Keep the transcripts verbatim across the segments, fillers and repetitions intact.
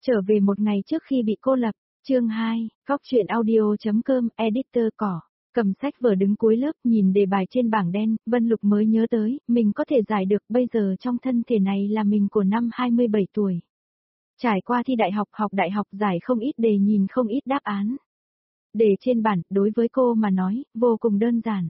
Trở về một ngày trước khi bị cô lập, chương hai, góc truyện audio.com, editor cỏ. Cầm sách vở đứng cuối lớp nhìn đề bài trên bảng đen, Vân Lục mới nhớ tới, mình có thể giải được bây giờ trong thân thể này là mình của năm hai mươi bảy tuổi. Trải qua thi đại học học đại học giải không ít đề nhìn không ít đáp án. Đề trên bản, đối với cô mà nói, vô cùng đơn giản.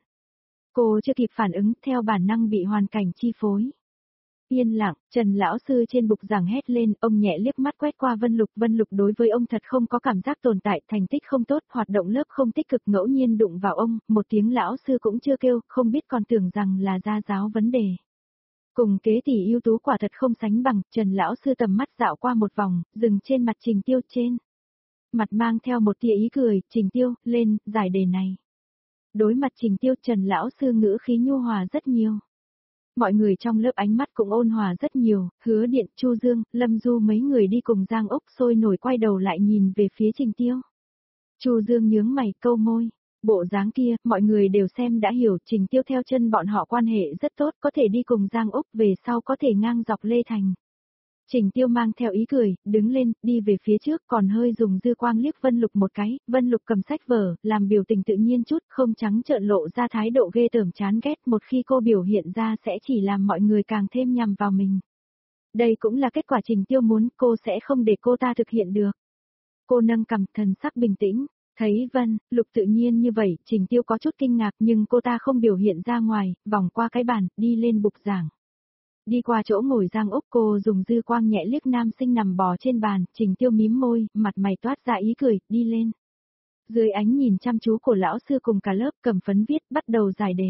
Cô chưa kịp phản ứng, theo bản năng bị hoàn cảnh chi phối. Yên lặng, Trần lão sư trên bục giảng hét lên, ông nhẹ liếc mắt quét qua Vân Lục, Vân Lục đối với ông thật không có cảm giác tồn tại, thành tích không tốt, hoạt động lớp không tích cực, ngẫu nhiên đụng vào ông, một tiếng lão sư cũng chưa kêu, không biết còn tưởng rằng là gia giáo vấn đề. Cùng kế tỷ ưu tú quả thật không sánh bằng, Trần lão sư tầm mắt dạo qua một vòng, dừng trên mặt Trình Tiêu trên. Mặt mang theo một tia ý cười, Trình Tiêu, lên, giải đề này. Đối mặt Trình Tiêu, Trần lão sư ngữ khí nhu hòa rất nhiều. Mọi người trong lớp ánh mắt cũng ôn hòa rất nhiều, Hứa Điện, Chu Dương, Lâm Du mấy người đi cùng Giang Úc sôi nổi quay đầu lại nhìn về phía Trình Tiêu. Chu Dương nhướng mày câu môi, bộ dáng kia, mọi người đều xem đã hiểu, Trình Tiêu theo chân bọn họ quan hệ rất tốt, có thể đi cùng Giang Úc về sau có thể ngang dọc Lê Thành. Trình Tiêu mang theo ý cười, đứng lên, đi về phía trước, còn hơi dùng dư quang liếc Vân Lục một cái, Vân Lục cầm sách vở, làm biểu tình tự nhiên chút, không trắng trợn lộ ra thái độ ghê tởm chán ghét, một khi cô biểu hiện ra sẽ chỉ làm mọi người càng thêm nhằm vào mình. Đây cũng là kết quả Trình Tiêu muốn, cô sẽ không để cô ta thực hiện được. Cô nâng cằm, thần sắc bình tĩnh, thấy Vân Lục tự nhiên như vậy, Trình Tiêu có chút kinh ngạc nhưng cô ta không biểu hiện ra ngoài, vòng qua cái bàn, đi lên bục giảng. Đi qua chỗ ngồi Giang Úc, cô dùng dư quang nhẹ liếc nam sinh nằm bò trên bàn, Trình Tiêu mím môi, mặt mày toát ra ý cười, đi lên. Dưới ánh nhìn chăm chú của lão sư cùng cả lớp, cầm phấn viết, bắt đầu giải đề.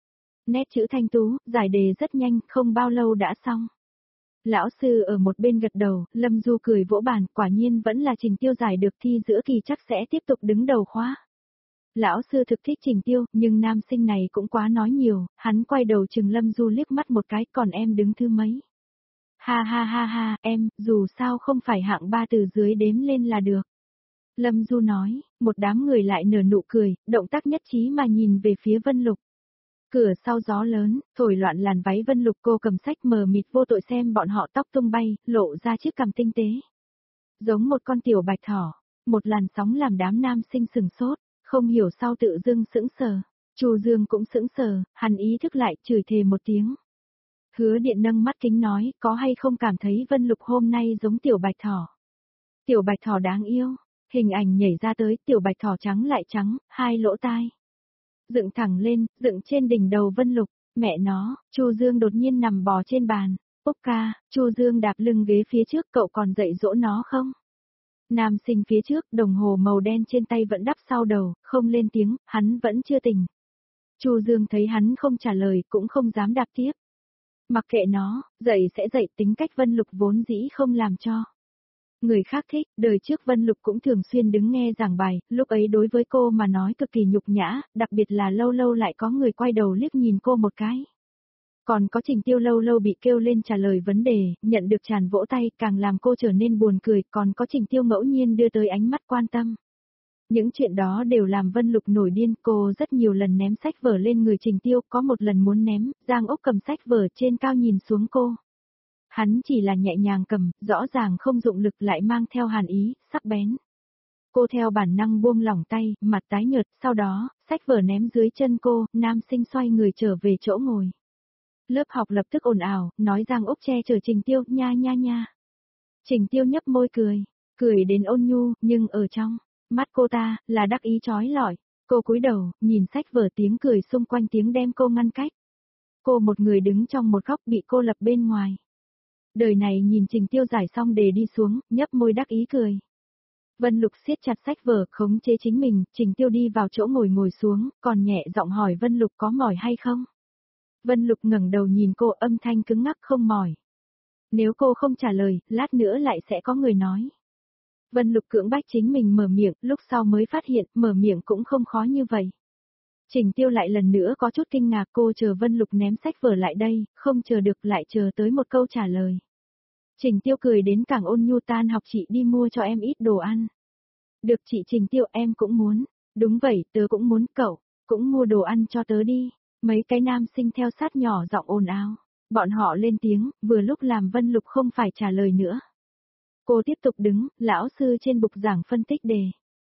Nét chữ thanh tú, giải đề rất nhanh, không bao lâu đã xong. Lão sư ở một bên gật đầu, Lâm Du cười vỗ bàn, quả nhiên vẫn là Trình Tiêu giải được, thi giữa kỳ chắc sẽ tiếp tục đứng đầu khóa. Lão sư thực thích Trình Tiêu, nhưng nam sinh này cũng quá nói nhiều, hắn quay đầu chừng Lâm Du liếc mắt một cái, còn em đứng thứ mấy. Ha ha ha ha, em, dù sao không phải hạng ba từ dưới đếm lên là được. Lâm Du nói, một đám người lại nở nụ cười, động tác nhất trí mà nhìn về phía Vân Lục. Cửa sau gió lớn, thổi loạn làn váy Vân Lục, cô cầm sách mờ mịt vô tội xem bọn họ tóc tung bay, lộ ra chiếc cằm tinh tế. Giống một con tiểu bạch thỏ, một làn sóng làm đám nam sinh sừng sốt. Không hiểu sao tự dưng sững sờ, Chu Dương cũng sững sờ, hắn ý thức lại chửi thề một tiếng. Hứa Điện nâng mắt kính nói, có hay không cảm thấy Vân Lục hôm nay giống tiểu bạch thỏ. Tiểu bạch thỏ đáng yêu, hình ảnh nhảy ra tới, tiểu bạch thỏ trắng lại trắng, hai lỗ tai. Dựng thẳng lên, dựng trên đỉnh đầu Vân Lục, mẹ nó, Chu Dương đột nhiên nằm bò trên bàn, Úc ca, Chu Dương đạp lưng ghế phía trước, cậu còn dạy dỗ nó không? Nam sinh phía trước, đồng hồ màu đen trên tay vẫn đắp sau đầu, không lên tiếng, hắn vẫn chưa tỉnh. Chu Dương thấy hắn không trả lời, cũng không dám đạp tiếp. Mặc kệ nó, dạy sẽ dạy, tính cách Vân Lục vốn dĩ không làm cho. Người khác thích, đời trước Vân Lục cũng thường xuyên đứng nghe giảng bài, lúc ấy đối với cô mà nói cực kỳ nhục nhã, đặc biệt là lâu lâu lại có người quay đầu liếc nhìn cô một cái. Còn có Trình Tiêu lâu lâu bị kêu lên trả lời vấn đề, nhận được tràn vỗ tay, càng làm cô trở nên buồn cười, còn có Trình Tiêu ngẫu nhiên đưa tới ánh mắt quan tâm. Những chuyện đó đều làm Vân Lục nổi điên, cô rất nhiều lần ném sách vở lên người Trình Tiêu, có một lần muốn ném, Giang Úc cầm sách vở trên cao nhìn xuống cô. Hắn chỉ là nhẹ nhàng cầm, rõ ràng không dụng lực lại mang theo hàn ý, sắc bén. Cô theo bản năng buông lỏng tay, mặt tái nhợt, sau đó, sách vở ném dưới chân cô, nam sinh xoay người trở về chỗ ngồi. Lớp học lập tức ồn ào, nói Giang Úc che chở Trình Tiêu, nha nha nha. Trình Tiêu nhấp môi cười, cười đến ôn nhu, nhưng ở trong mắt cô ta, là đắc ý chói lọi. Cô cúi đầu, nhìn sách vở, tiếng cười xung quanh tiếng đem cô ngăn cách. Cô một người đứng trong một góc bị cô lập bên ngoài. Đời này nhìn Trình Tiêu giải xong đề đi xuống, nhấp môi đắc ý cười. Vân Lục siết chặt sách vở, khống chế chính mình, Trình Tiêu đi vào chỗ ngồi ngồi xuống, còn nhẹ giọng hỏi Vân Lục có mỏi hay không. Vân Lục ngẩng đầu nhìn cô, âm thanh cứng ngắc, không mỏi. Nếu cô không trả lời, lát nữa lại sẽ có người nói. Vân Lục cưỡng bách chính mình mở miệng, lúc sau mới phát hiện, mở miệng cũng không khó như vậy. Trình Tiêu lại lần nữa có chút kinh ngạc, cô chờ Vân Lục ném sách vở lại đây, không chờ được lại chờ tới một câu trả lời. Trình Tiêu cười đến càng ôn nhu, tan học chị đi mua cho em ít đồ ăn. Được chị Trình Tiêu, em cũng muốn. Đúng vậy, tớ cũng muốn, cậu cũng mua đồ ăn cho tớ đi. Mấy cái nam sinh theo sát nhỏ giọng ồn ào. Bọn họ lên tiếng, vừa lúc làm Vân Lục không phải trả lời nữa. Cô tiếp tục đứng, lão sư trên bục giảng phân tích đề.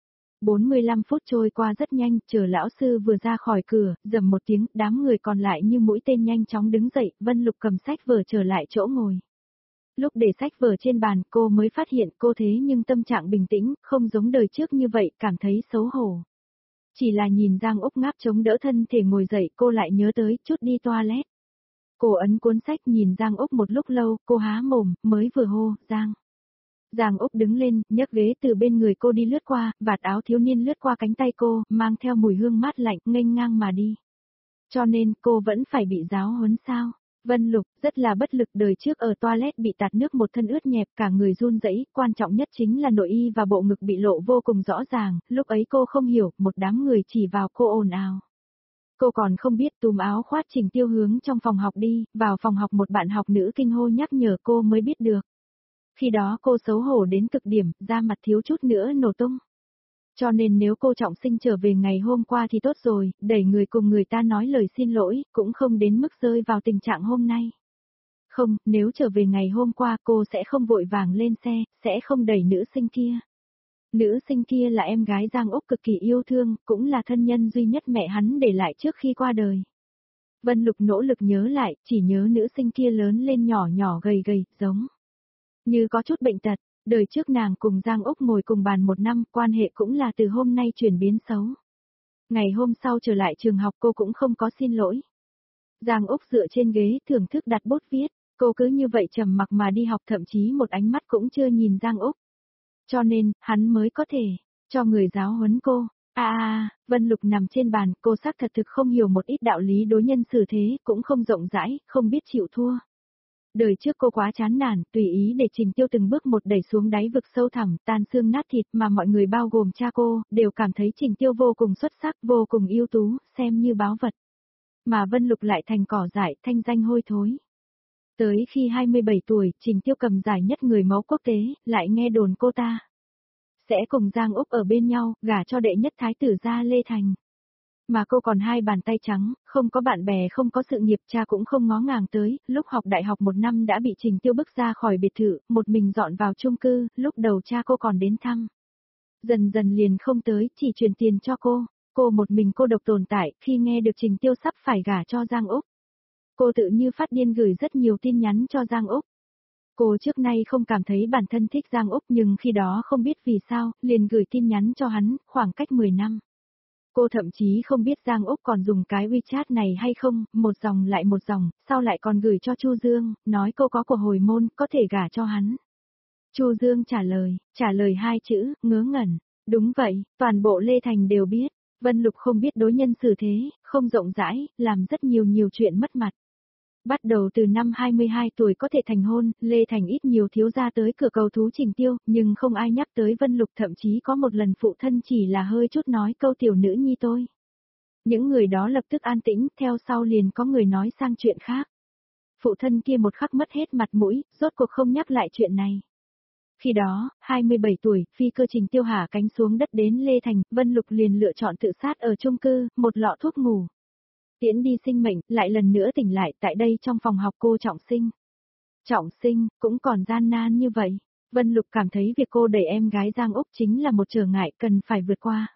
bốn mươi lăm phút trôi qua rất nhanh, chờ lão sư vừa ra khỏi cửa, rầm một tiếng, đám người còn lại như mũi tên nhanh chóng đứng dậy, Vân Lục cầm sách vở trở lại chỗ ngồi. Lúc để sách vở trên bàn, cô mới phát hiện cô thế nhưng tâm trạng bình tĩnh, không giống đời trước như vậy, cảm thấy xấu hổ. Chỉ là nhìn Giang Úc ngáp chống đỡ thân thể ngồi dậy, cô lại nhớ tới, chút đi toilet. Cô ấn cuốn sách nhìn Giang Úc một lúc lâu, cô há mồm, mới vừa hô, Giang. Giang Úc đứng lên, nhấc ghế từ bên người cô đi lướt qua, vạt áo thiếu niên lướt qua cánh tay cô, mang theo mùi hương mát lạnh, nghênh ngang mà đi. Cho nên, cô vẫn phải bị giáo huấn sao? Vân Lục, rất là bất lực, đời trước ở toilet bị tạt nước một thân ướt nhẹp, cả người run rẩy, quan trọng nhất chính là nội y và bộ ngực bị lộ vô cùng rõ ràng, lúc ấy cô không hiểu, một đám người chỉ vào cô ồn ào. Cô còn không biết túm áo khoát Trình Tiêu hướng trong phòng học đi, vào phòng học một bạn học nữ kinh hô nhắc nhở cô mới biết được. Khi đó cô xấu hổ đến cực điểm, da mặt thiếu chút nữa nổ tung. Cho nên nếu cô trọng sinh trở về ngày hôm qua thì tốt rồi, đẩy người cùng người ta nói lời xin lỗi, cũng không đến mức rơi vào tình trạng hôm nay. Không, nếu trở về ngày hôm qua cô sẽ không vội vàng lên xe, sẽ không đẩy nữ sinh kia. Nữ sinh kia là em gái Giang Úc cực kỳ yêu thương, cũng là thân nhân duy nhất mẹ hắn để lại trước khi qua đời. Vân Lục nỗ lực nhớ lại, chỉ nhớ nữ sinh kia lớn lên nhỏ nhỏ gầy gầy, giống như có chút bệnh tật. Đời trước nàng cùng Giang Úc ngồi cùng bàn một năm, quan hệ cũng là từ hôm nay chuyển biến xấu. Ngày hôm sau trở lại trường học cô cũng không có xin lỗi. Giang Úc dựa trên ghế thưởng thức đặt bút viết, cô cứ như vậy trầm mặc mà đi học, thậm chí một ánh mắt cũng chưa nhìn Giang Úc. Cho nên, hắn mới có thể cho người giáo huấn cô. À à, Vân Lục nằm trên bàn, cô xác thật thực không hiểu một ít đạo lý đối nhân xử thế, cũng không rộng rãi, không biết chịu thua. Đời trước cô quá chán nản, tùy ý để Trình Tiêu từng bước một đẩy xuống đáy vực sâu thẳm, tan xương nát thịt, mà mọi người bao gồm cha cô, đều cảm thấy Trình Tiêu vô cùng xuất sắc, vô cùng ưu tú, xem như báu vật. Mà Vân Lục lại thành cỏ dại, thanh danh hôi thối. Tới khi hai mươi bảy tuổi, Trình Tiêu cầm giải nhất người mẫu quốc tế, lại nghe đồn cô ta sẽ cùng Giang Úc ở bên nhau, gả cho đệ nhất thái tử gia Lê Thành. Mà cô còn hai bàn tay trắng, không có bạn bè, không có sự nghiệp, cha cũng không ngó ngàng tới, lúc học đại học một năm đã bị Trình Tiêu bức ra khỏi biệt thự, một mình dọn vào chung cư, lúc đầu cha cô còn đến thăm. Dần dần liền không tới, chỉ truyền tiền cho cô, cô một mình cô độc tồn tại, khi nghe được Trình Tiêu sắp phải gả cho Giang Úc. Cô tự như phát điên gửi rất nhiều tin nhắn cho Giang Úc. Cô trước nay không cảm thấy bản thân thích Giang Úc nhưng khi đó không biết vì sao, liền gửi tin nhắn cho hắn, khoảng cách mười năm. Cô thậm chí không biết Giang Úc còn dùng cái WeChat này hay không, một dòng lại một dòng, sau lại còn gửi cho Chu Dương, nói cô có của hồi môn, có thể gả cho hắn. Chu Dương trả lời, trả lời hai chữ, ngớ ngẩn. Đúng vậy, toàn bộ Lê Thành đều biết, Vân Lục không biết đối nhân xử thế, không rộng rãi, làm rất nhiều nhiều chuyện mất mặt. Bắt đầu từ năm hai mươi hai tuổi có thể thành hôn, Lê Thành ít nhiều thiếu gia tới cửa cầu thú Trình Tiêu, nhưng không ai nhắc tới Vân Lục, thậm chí có một lần phụ thân chỉ là hơi chút nói câu tiểu nữ nhi tôi. Những người đó lập tức an tĩnh, theo sau liền có người nói sang chuyện khác. Phụ thân kia một khắc mất hết mặt mũi, rốt cuộc không nhắc lại chuyện này. Khi đó, hai mươi bảy tuổi, phi cơ Trình Tiêu hạ cánh xuống đất đến Lê Thành, Vân Lục liền lựa chọn tự sát ở chung cư, một lọ thuốc ngủ. Tiễn đi sinh mệnh, lại lần nữa tỉnh lại tại đây trong phòng học cô trọng sinh. Trọng sinh, cũng còn gian nan như vậy. Vân Lục cảm thấy việc cô đẩy em gái Giang Úc chính là một trở ngại cần phải vượt qua.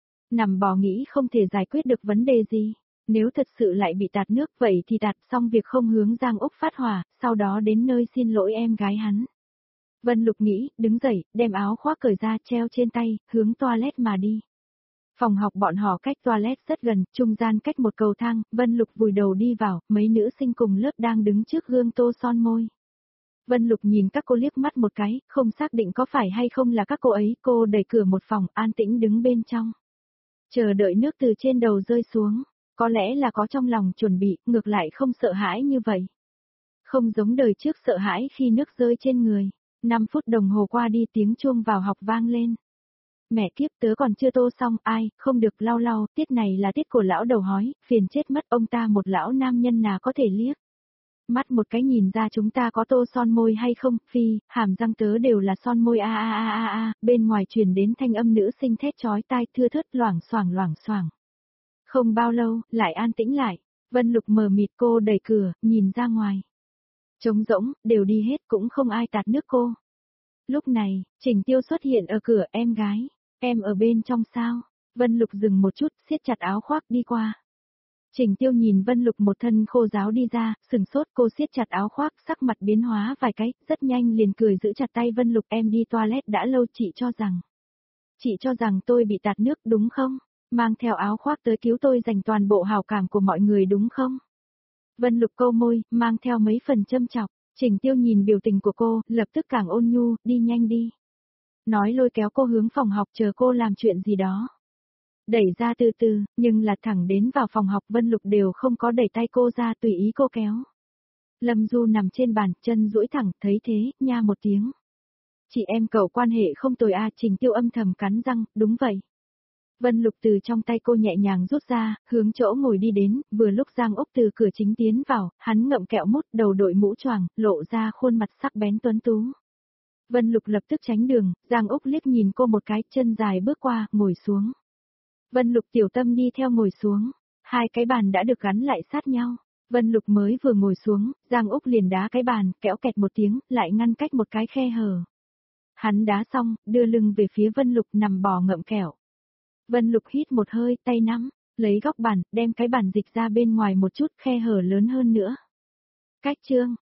Nằm bò nghĩ không thể giải quyết được vấn đề gì. Nếu thật sự lại bị tạt nước vậy thì tạt xong việc không hướng Giang Úc phát hỏa, sau đó đến nơi xin lỗi em gái hắn. Vân Lục nghĩ, đứng dậy, đem áo khoác cởi ra treo trên tay, hướng toilet mà đi. Phòng học bọn họ cách toilet rất gần, trung gian cách một cầu thang, Vân Lục vùi đầu đi vào, mấy nữ sinh cùng lớp đang đứng trước gương tô son môi. Vân Lục nhìn các cô liếc mắt một cái, không xác định có phải hay không là các cô ấy, cô đẩy cửa một phòng, an tĩnh đứng bên trong. Chờ đợi nước từ trên đầu rơi xuống, có lẽ là có trong lòng chuẩn bị, ngược lại không sợ hãi như vậy. Không giống đời trước sợ hãi khi nước rơi trên người. năm phút đồng hồ qua đi tiếng chuông vào học vang lên. Mẹ kiếp tớ còn chưa tô xong, ai, không được lau lau, tiết này là tiết của lão đầu hói, phiền chết mất ông ta một lão nam nhân nào có thể liếc. Mắt một cái nhìn ra chúng ta có tô son môi hay không, phi, hàm răng tớ đều là son môi a a a a a, bên ngoài truyền đến thanh âm nữ sinh thét chói tai thưa thớt loảng xoảng loảng xoảng. Không bao lâu, lại an tĩnh lại, Vân Lục mờ mịt cô đẩy cửa, nhìn ra ngoài. Trống rỗng, đều đi hết cũng không ai tạt nước cô. Lúc này, Trình Tiêu xuất hiện ở cửa, em gái, em ở bên trong sao? Vân Lục dừng một chút, siết chặt áo khoác đi qua. Trình Tiêu nhìn Vân Lục một thân khô ráo đi ra, sừng sốt, cô siết chặt áo khoác, sắc mặt biến hóa vài cái, rất nhanh liền cười giữ chặt tay Vân Lục, em đi toilet đã lâu, chị cho rằng. Chị cho rằng tôi bị tạt nước đúng không? Mang theo áo khoác tới cứu tôi, dành toàn bộ hào cảm của mọi người đúng không? Vân Lục câu môi, mang theo mấy phần châm chọc. Trình Tiêu nhìn biểu tình của cô, lập tức càng ôn nhu, đi nhanh đi. Nói lôi kéo cô hướng phòng học chờ cô làm chuyện gì đó. Đẩy ra từ từ, nhưng là thẳng đến vào phòng học Vân Lục đều không có đẩy tay cô ra, tùy ý cô kéo. Lâm Du nằm trên bàn, chân duỗi thẳng, thấy thế, nha một tiếng. Chị em cậu quan hệ không tồi a, Trình Tiêu âm thầm cắn răng, đúng vậy. Vân Lục từ trong tay cô nhẹ nhàng rút ra, hướng chỗ ngồi đi đến, vừa lúc Giang Úc từ cửa chính tiến vào, hắn ngậm kẹo mút, đầu đội mũ choàng, lộ ra khuôn mặt sắc bén tuấn tú. Vân Lục lập tức tránh đường, Giang Úc liếc nhìn cô một cái, chân dài bước qua, ngồi xuống. Vân Lục tiểu tâm đi theo ngồi xuống, hai cái bàn đã được gắn lại sát nhau. Vân Lục mới vừa ngồi xuống, Giang Úc liền đá cái bàn, kẽo kẹt một tiếng, lại ngăn cách một cái khe hở. Hắn đá xong, đưa lưng về phía Vân Lục nằm bò ngậm kẹo. Vân Lục hít một hơi, tay nắm, lấy góc bàn, đem cái bàn dịch ra bên ngoài một chút, khe hở lớn hơn nữa. Cách chương,